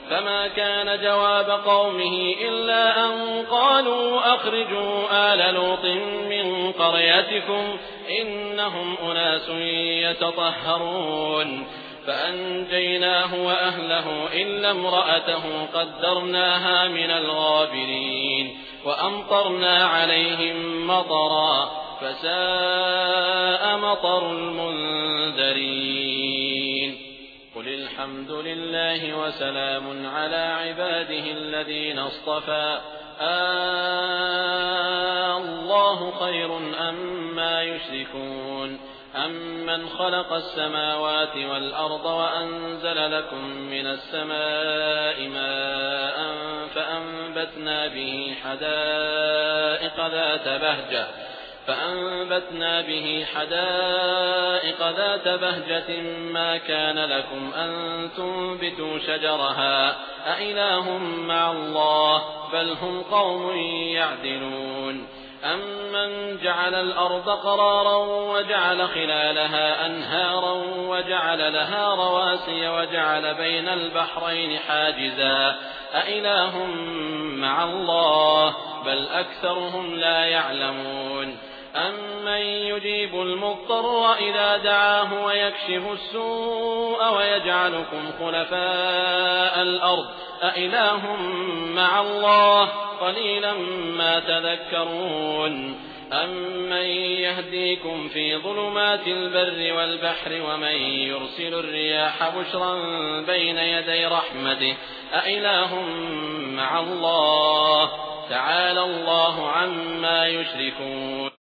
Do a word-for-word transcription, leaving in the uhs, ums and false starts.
فما كان جواب قومه إلا أن قالوا أخرجوا آل لوط من قريتكم إنهم أناس يتطهرون فأنجيناه وأهله إلا امرأته قدرناها من الغابرين وأمطرنا عليهم مطرا فساء مطر المنذرين قل الحمد لله وسلام على عباده الذين اصطفى آه الله خير أما يشركون أمن خلق السماوات والأرض وأنزل لكم من السماء ماء فأنبتنا به حدائق ذات بهجة فأنبتنا به حدائق ذات بهجة ما كان لكم أن تنبتوا شجرها أإله مع الله بل هم قوم يعدلون أمن جعل الأرض قرارا وجعل خلالها أنهارا وجعل لها رواسي وجعل بين البحرين حاجزا أإله مع الله بل أكثرهم لا يعلمون أمن يجيب المضطر إذا دعاه ويكشف السوء ويجعلكم خلفاء الأرض أإله مع الله قليلا ما تذكرون أمن يهديكم في ظلمات البر والبحر ومن يرسل الرياح بشرا بين يدي رحمته أإله مع الله تعالى الله عما يشركون